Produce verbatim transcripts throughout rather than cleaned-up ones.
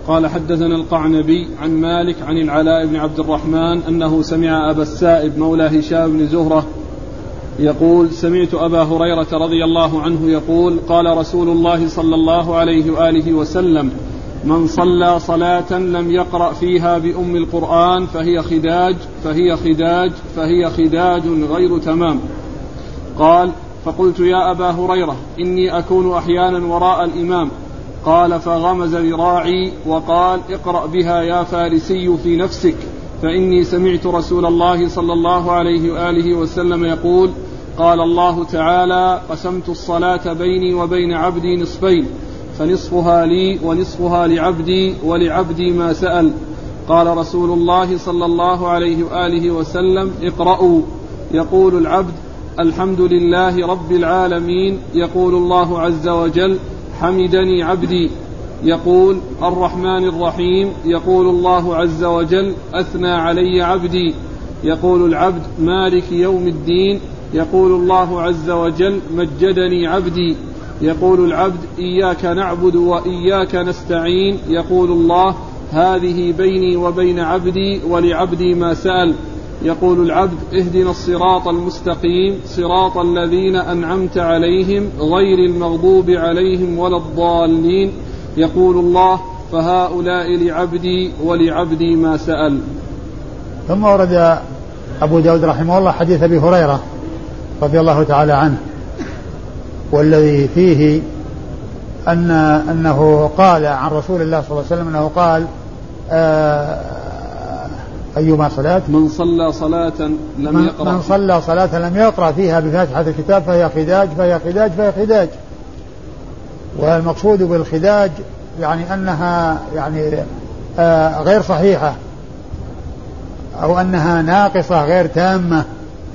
قال حدثنا القعنبي عن مالك عن العلاء بن عبد الرحمن أنه سمع أبا السائب مولى هشام بن زهرة يقول سمعت أبا هريرة رضي الله عنه يقول قال رسول الله صلى الله عليه وآله وسلم من صلى صلاة لم يقرأ فيها بأم القرآن فهي خداج فهي خداج فهي خداج غير تمام. قال فقلت يا أبا هريرة إني أكون أحيانا وراء الإمام. قال فغمز ذراعي وقال اقرأ بها يا فارسي في نفسك فإني سمعت رسول الله صلى الله عليه وآله وسلم يقول قال الله تعالى قسمت الصلاة بيني وبين عبدي نصفين فنصفها لي ونصفها لعبدي ولعبدي ما سأل. قال رسول الله صلى الله عليه وآله وسلم اقرأوا. يقول العبد الحمد لله رب العالمين. يقول الله عز وجل حمدني عبدي. يقول الرحمن الرحيم. يقول الله عز وجل أثنى علي عبدي. يقول العبد مالك يوم الدين. يقول الله عز وجل مجدني عبدي. يقول العبد إياك نعبد وإياك نستعين. يقول الله هذه بيني وبين عبدي ولعبدي ما سأل. يقول العبد اهدنا الصراط المستقيم صراط الذين أنعمت عليهم غير المغضوب عليهم ولا الضالين. يقول الله فهؤلاء لعبدي ولعبدي ما سأل. ثم ورد أبو داود رحمه الله حديث أبي هريرة رضي الله تعالى عنه والذي فيه أن أنه قال عن رسول الله صلى الله عليه وسلم أنه قال آه أيما صلاة من صلى صلاة لم يقرأ من صلى صلاة لم يقرأ فيها بفاتحة الكتاب فهي خداج فهي خداج فهي خداج. والمقصود بالخداج يعني أنها يعني آه غير صحيحة أو أنها ناقصة غير تامة.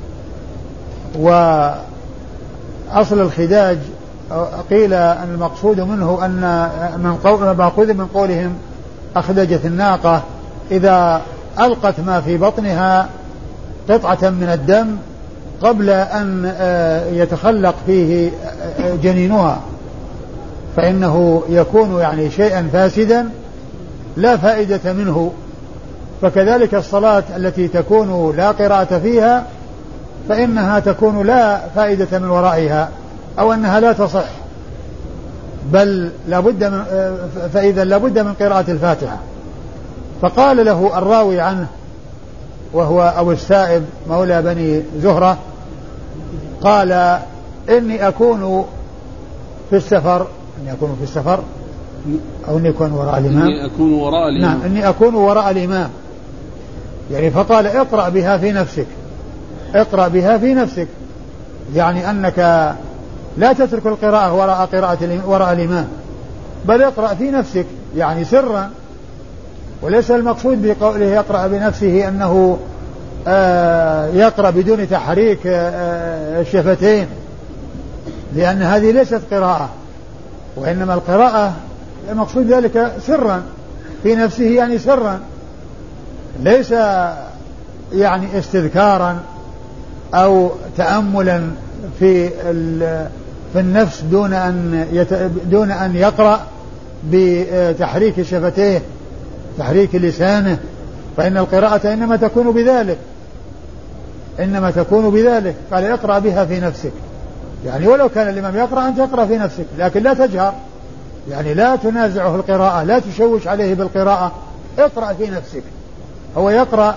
وأصل الخداج قيل أن المقصود منه أن من قول مأخوذ من قولهم أخدجت الناقة إذا ألقت ما في بطنها قطعة من الدم قبل أن يتخلق فيه جنينها فإنه يكون يعني شيئا فاسدا لا فائدة منه. فكذلك الصلاة التي تكون لا قراءة فيها فإنها تكون لا فائدة من ورائها أو أنها لا تصح بل لابد من فإذا لابد من قراءة الفاتحة. فقال له الراوي عنه وهو أبو السائب مولى بني زهرة قال إني أكون في السفر إني أكون في السفر أو إني أكون وراء الإمام إني أكون وراء الإمام نعم إني أكون وراء الإمام يعني فقال اقرأ بها في نفسك اقرأ بها في نفسك يعني أنك لا تترك القراءة وراء قراءة وراء الإمام بل اقرأ في نفسك يعني سرا. وليس المقصود بقوله يقرأ بنفسه أنه آه يقرأ بدون تحريك آه الشفتين لأن هذه ليست قراءة وإنما القراءة المقصود ذلك سرا في نفسه يعني سرا ليس يعني استذكارا أو تأملا في في النفس دون أن يت دون أن يقرأ بتحريك شفتيه تحريك لسانه. فإن القراءة إنما تكون بذلك إنما تكون بذلك. قال اقرأ بها في نفسك يعني ولو كان الإمام يقرأ أنت تقرأ في نفسك لكن لا تجهر يعني لا تنازعه القراءة لا تشوش عليه بالقراءة اقرأ في نفسك. هو يقرأ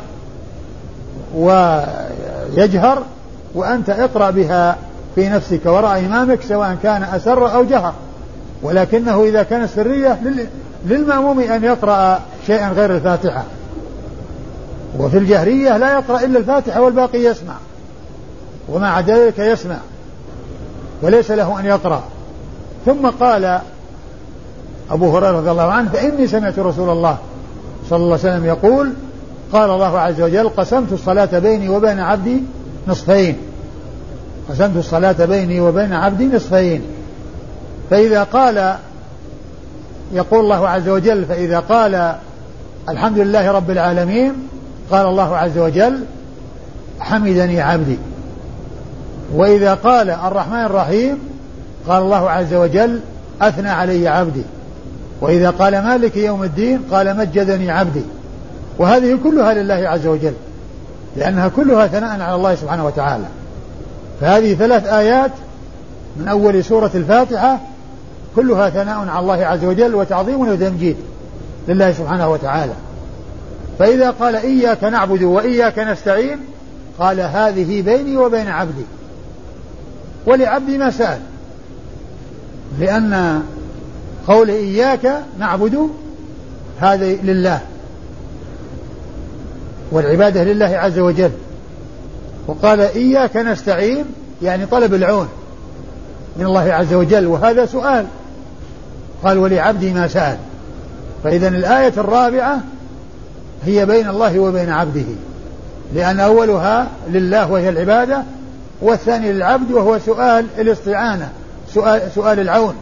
ويجهر وأنت اقرأ بها في نفسك وراء إمامك سواء كان أسر أو جهر. ولكنه إذا كان سرية للمأموم أن يقرأ شيئا غير الفاتحة وفي الجهرية لا يقرأ إلا الفاتحة والباقي يسمع ومع ذلك يسمع وليس له أن يقرأ. ثم قال أبو هريرة رضي الله عنه فإني سمعت رسول الله صلى الله عليه وسلم يقول قال الله عز وجل قسمت الصلاة بيني وبين عبدي نصفين قسمت الصلاة بيني وبين عبدي نصفين. فإذا قال يقول الله عز وجل فإذا قال الحمد لله رب العالمين قال الله عز وجل حمدني عبدي. وإذا قال الرحمن الرحيم قال الله عز وجل أثنى علي عبدي. وإذا قال مالك يوم الدين قال مجدني عبدي. وهذه كلها لله عز وجل لأنها كلها ثناء على الله سبحانه وتعالى. فهذه ثلاث آيات من أول سورة الفاتحة كلها ثناء على الله عز وجل وتعظيم وتمجيد لله سبحانه وتعالى. فإذا قال إياك نعبد وإياك نستعين قال هذه بيني وبين عبدي ولعبدي ما سأل، لأن قول إياك نعبد هذا لله والعبادة لله عز وجل، وقال إياك نستعين يعني طلب العون من الله عز وجل وهذا سؤال، قال ولعبدي ما سأل. فإذا الآية الرابعة هي بين الله وبين عبده، لأن أولها لله وهي العبادة، والثاني للعبد وهو سؤال الاستعانة، سؤال, سؤال العون.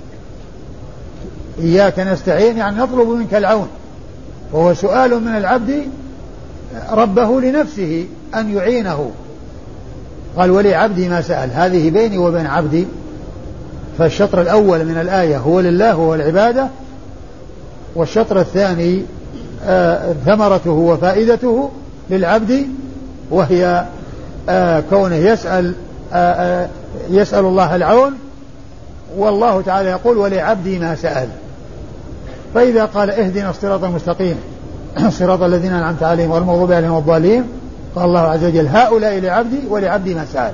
إياك نستعين يعني نطلب منك العون، وهو سؤال من العبد ربه لنفسه أن يعينه. قال ولعبدي ما سأل، هذه بيني وبين عبدي. فالشطر الأول من الآية هو لله وهو العبادة، والشطر الثاني آه ثمرته وفائدته للعبد، وهي آه كونه يسأل آه آه يسأل الله العون، والله تعالى يقول ولعبدي ما سأل. فإذا قال اهدنا الصراط المستقيم صراط الذين أنعمت عليهم غير المغضوب عليهم والضالين، قال الله عز وجل هؤلاء لعبدي ولعبدي ما سأل.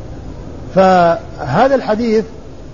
فهذا الحديث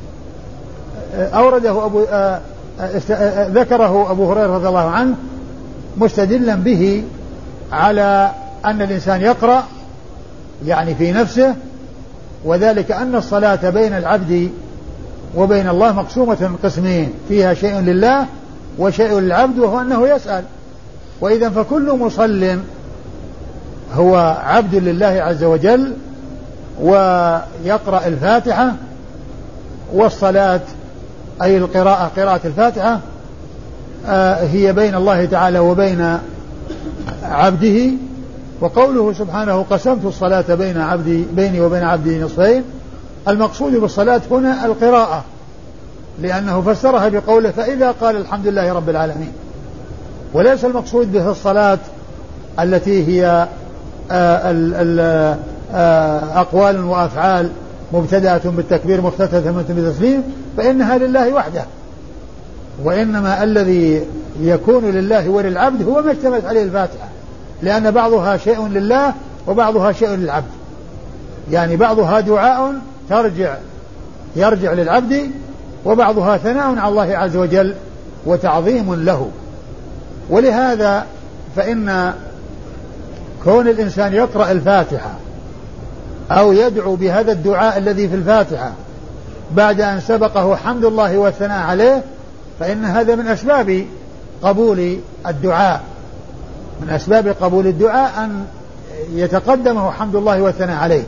أورده أبو آه ذكره أبو هريرة رضي الله عنه مستدلا به على أن الإنسان يقرأ يعني في نفسه، وذلك أن الصلاة بين العبد وبين الله مقسومة قسمين، فيها شيء لله وشيء للعبد، وهو أنه يسأل. وإذا فكل مصل هو عبد لله عز وجل ويقرأ الفاتحة، والصلاة أي القراءة قراءة الفاتحة آه هي بين الله تعالى وبين عبده. وقوله سبحانه قسمت الصلاة بين عبدي بيني وبين عبدي نصفين، المقصود بالصلاة هنا القراءة، لأنه فسرها بقوله فإذا قال الحمد لله رب العالمين، وليس المقصود به الصلاة التي هي آه ال ال آه أقوال وأفعال مبتدأة بالتكبير مختتمة بالتسليم، فإنها لله وحده. وإنما الذي يكون لله وللعبد هو ما اشتملت عليه الفاتحة، لأن بعضها شيء لله وبعضها شيء للعبد، يعني بعضها دعاء ترجع يرجع للعبد، وبعضها ثناء على الله عز وجل وتعظيم له. ولهذا فإن كون الإنسان يقرأ الفاتحة أو يدعو بهذا الدعاء الذي في الفاتحة بعد أن سبقه حمد الله والثناء عليه، فإن هذا من أسباب قبول الدعاء، من أسباب قبول الدعاء أن يتقدمه حمد الله والثناء عليه.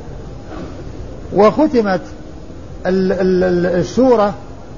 وختمت السورة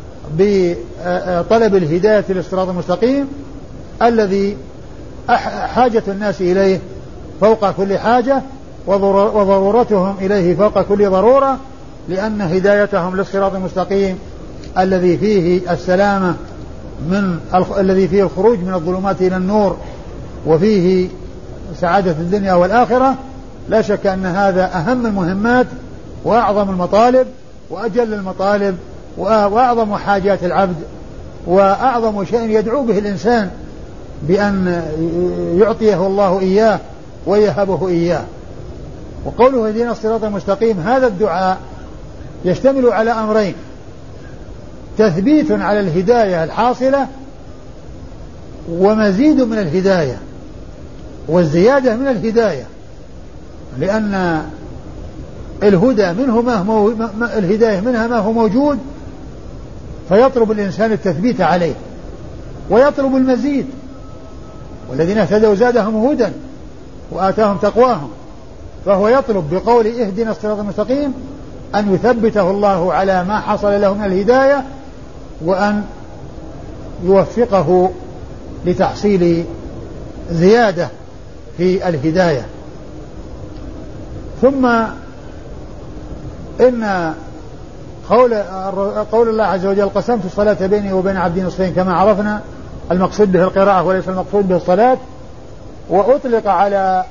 بطلب الهداية للصراط المستقيم الذي حاجة الناس إليه فوق كل حاجة، وضرورتهم إليه فوق كل ضرورة، لأن هدايتهم للصراط المستقيم الذي فيه السلامة من الذي فيه الخروج من الظلمات إلى النور، وفيه سعادة الدنيا والآخرة، لا شك أن هذا أهم المهمات وأعظم المطالب وأجل المطالب وأعظم حاجات العبد، وأعظم شيء يدعو به الإنسان بأن يعطيه الله إياه ويهبه إياه. وقوله اهدنا الصراط المستقيم، هذا الدعاء يشتمل على أمرين: تثبيت على الهداية الحاصلة، ومزيد من الهداية، والزيادة من الهداية، لأن الهدى منه ما هو الهداية منها ما هو موجود، فيطلب الإنسان التثبيت عليه ويطلب المزيد. والذين اهتدوا زادهم هدى وآتاهم تقواهم، فهو يطلب بقول اهدنا الصراط المستقيم أن يثبته الله على ما حصل له من الهداية، وأن يوفقه لتحصيل زيادة في الهداية. ثم إن قول قول الله عز وجل قسمت الصلاة بيني وبين عبدي نصفين كما عرفنا المقصود به القراءة وليس المقصود به الصلاة. وأطلق على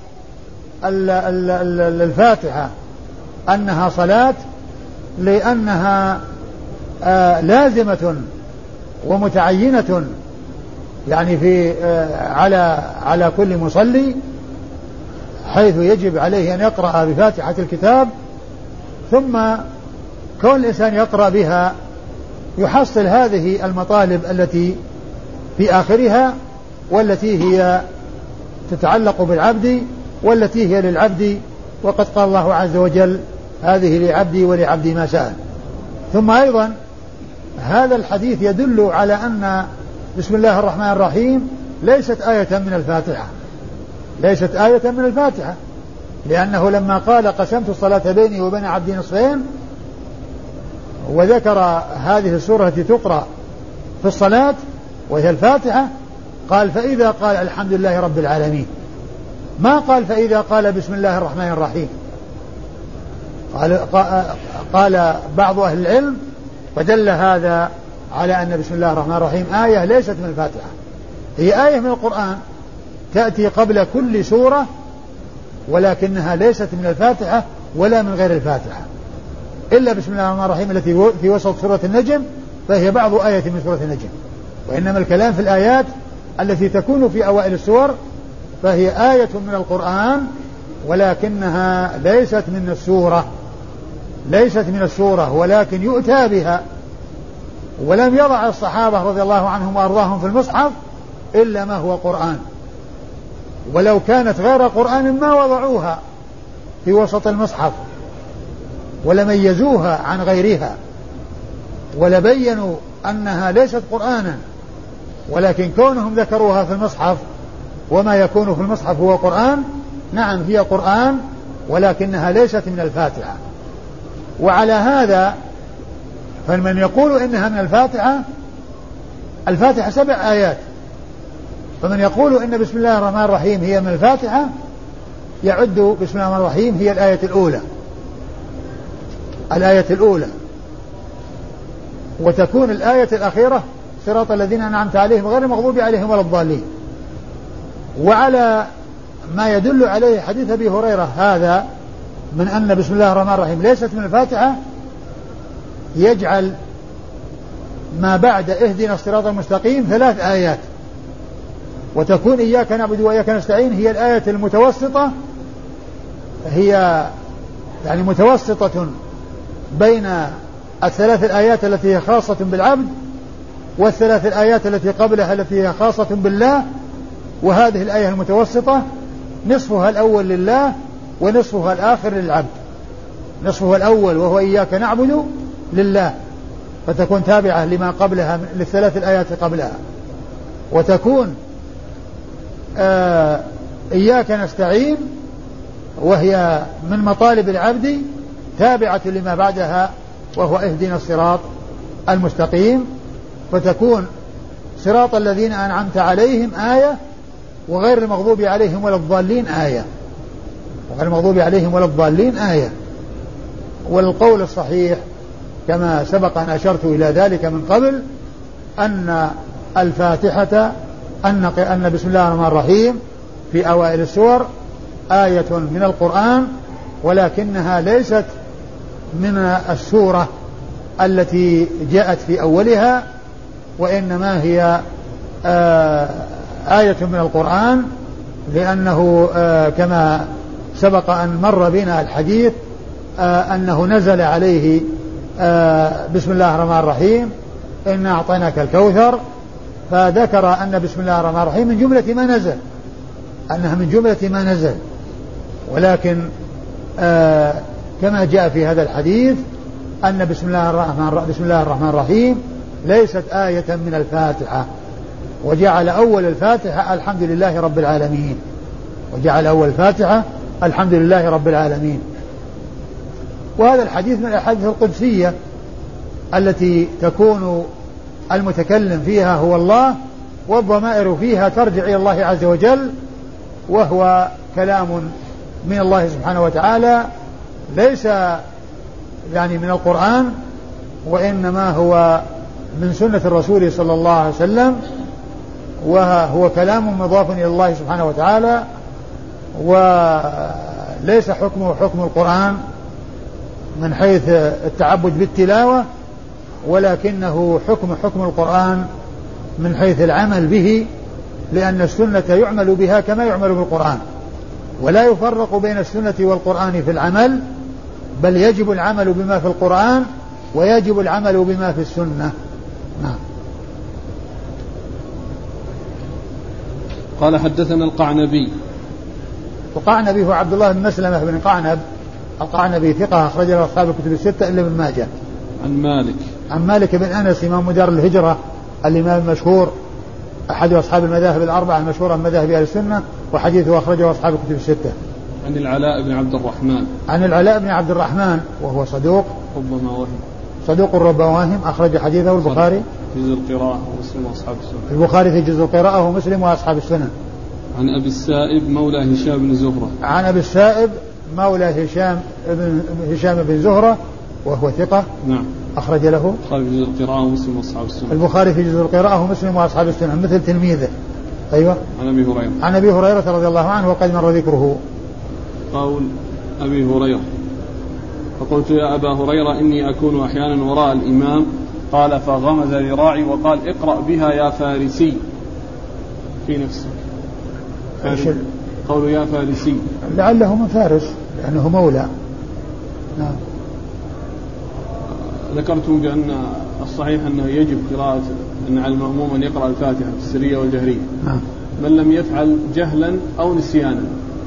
الفاتحة أنها صلاة لأنها لازمة ومتعينة يعني في على على كل مصلي، حيث يجب عليه أن يقرأ بفاتحة الكتاب، ثم كون الإنسان يقرأ بها يحصل هذه المطالب التي في آخرها والتي هي تتعلق بالعبد والتي هي للعبد، وقد قال الله عز وجل هذه لعبدي ولعبدي ما سأل. ثم أيضا هذا الحديث يدل على أن بسم الله الرحمن الرحيم ليست آية من الفاتحة، ليست آية من الفاتحة، لأنه لما قال قسمت الصلاة بيني وبين عبدي نصفين وذكر هذه السورة التي تقرأ في الصلاة وهي الفاتحة قال فإذا قال الحمد لله رب العالمين، ما قال فإذا قال بسم الله الرحمن الرحيم. قال, قال بعض أهل العلم فدل هذا على أن بسم الله الرحمن الرحيم آية ليست من الفاتحة، هي آية من القرآن تأتي قبل كل سورة، ولكنها ليست من الفاتحة ولا من غير الفاتحة، إلا بسم الله الرحمن الرحيم التي في وسط سورة النجم فهي بعض آية من سورة النجم. وإنما الكلام في الآيات التي تكون في أوائل السور فهي آية من القرآن ولكنها ليست من السورة، ليست من السورة ولكن يؤتى بها. ولم يضع الصحابة رضي الله عنهم وأرضاهم في المصحف إلا ما هو قرآن، ولو كانت غير قرآن ما وضعوها في وسط المصحف ولميزوها عن غيرها ولبينوا أنها ليست قرآنا، ولكن كونهم ذكروها في المصحف وما يكون في المصحف هو قرآن، نعم هي قرآن ولكنها ليست من الفاتحة. وعلى هذا فمن يقول إنها من الفاتحة، الفاتحة سبع آيات، فمن يقول إن بسم الله الرحمن الرحيم هي من الفاتحة يعد بسم الله الرحمن الرحيم هي الآية الأولى، الآية الأولى، وتكون الآية الأخيرة صراط الذين أنعمت عليهم غير المغضوب عليهم ولا الضالين. وعلى ما يدل عليه حديث أبي هريرة هذا من أن بسم الله الرحمن الرحيم ليست من الفاتحة يجعل ما بعد اهدنا الصراط المستقيم ثلاث آيات، وتكون إياك نعبد وإياك نستعين هي الآية المتوسطة، هي يعني متوسطة بين الثلاث الآيات التي هي خاصة بالعبد والثلاث الآيات التي قبلها التي هي خاصة بالله. وهذه الآية المتوسطة نصفها الأول لله ونصفها الآخر للعبد، نصفها الأول وهو إياك نعبد لله فتكون تابعة لما قبلها للثلاث الآيات قبلها، وتكون آه إياك نستعين وهي من مطالب العبد تابعة لما بعدها وهو اهدنا الصراط المستقيم، فتكون صراط الذين أنعمت عليهم آية وغير المغضوب عليهم ولا الضالين آية، وغير المغضوب عليهم ولا الضالين آية. والقول الصحيح كما سبق أن أشرت إلى ذلك من قبل أن الفاتحة أن أن بسم الله الرحمن الرحيم في أوائل السور آية من القرآن ولكنها ليست من السورة التي جاءت في أولها، وإنما هي آه آية من القرآن، لأنه آه كما سبق أن مر بنا الحديث آه أنه نزل عليه آه بسم الله الرحمن الرحيم إنا أعطيناك الكوثر، فذكر أن بسم الله الرحمن الرحيم من جملة ما نزل، أنها من جملة ما نزل، ولكن آه كما جاء في هذا الحديث أن بسم الله الرحمن بسم الله الرحمن الرحيم ليست آية من الفاتحة، وجعل أول الفاتحة الحمد لله رب العالمين، وجعل أول الفاتحة الحمد لله رب العالمين. وهذا الحديث من الأحاديث القدسية التي تكون المتكلم فيها هو الله والضمائر فيها ترجع إلى الله عز وجل، وهو كلام من الله سبحانه وتعالى ليس يعني من القرآن وإنما هو من سنة الرسول صلى الله عليه وسلم، وهو كلام مضاف إلى الله سبحانه وتعالى، وليس حكمه حكم القرآن من حيث التعبد بالتلاوة، ولكنه حكم حكم القرآن من حيث العمل به، لأن السنة يعمل بها كما يعمل بالقرآن، ولا يفرق بين السنة والقرآن في العمل، بل يجب العمل بما في القرآن ويجب العمل بما في السنة. نعم. قال حدثنا القعنبي. القعنبي هو عبد الله بن مسلمة بن قعنب القعنبي، ثقة أخرج له أصحاب الكتب الستة إلا ابن ماجه. عن مالك. عن مالك بن أنس إمام دار الهجرة الإمام المشهور، أحد أصحاب المذاهب الأربعة المشهورة من مذاهب أهل السنة، وحديثه أخرجه أصحاب الكتب الستة. عن العلاء بن عبد الرحمن. عن العلاء بن عبد الرحمن وهو صدوق ربما وهم صدوق ربما وهم أخرج حديثه البخاري في جزء القراءة ومسلم وأصحاب السنن. البخاري في جزء القراءة ومسلم وأصحاب السنن. عن أبي السائب مولى هشام بن زهرة. عن أبي السائب مولى هشام بن هشام بن زهرة وهو ثقة. نعم. أخرج له البخاري في جزء القراءة ومسلم وأصحاب السنن. البخاري في جزء القراءة ومسلم وأصحاب السنن مثل تلميذه. أيوة. عن أبي هريرة. عن أبي هريرة رضي الله عنه وقد مر ذكره. قول أبي هريرة: فقلت يا أبا هريرة إني أكون أحيانا وراء الإمام، قال فغمز ذراعي وقال اقرأ بها يا فارسي في نفسك. فارس. قول يا فارسي لعله من فارس لأنه مولى. نعم. ذكرتم بأن الصحيح أنه يجب قراءة أن على المأموم أن يقرأ الفاتحة في السرية والجهرية. نعم. من لم يفعل جهلا أو نسيانا.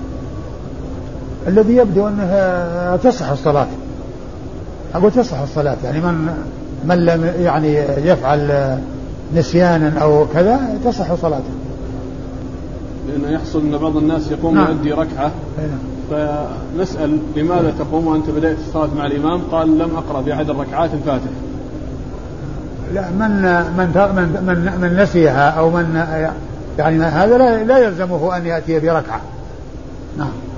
الذي يبدو أنها تصح الصلاة، أقول تصح الصلاة، يعني من من لم يعني يفعل نسيانا أو كذا تصح صلاته. لأنه يحصل أن بعض الناس يقوم نعم. يؤدي ركعة، فنسأل لماذا تقوم وأنت بدأت الصلاة مع الإمام؟ قال لم أقرأ في أحد الركعات الفاتحة. لا، من من من من نسيها أو من يعني هذا لا, لا يلزمه أن يأتي بركعة. نعم.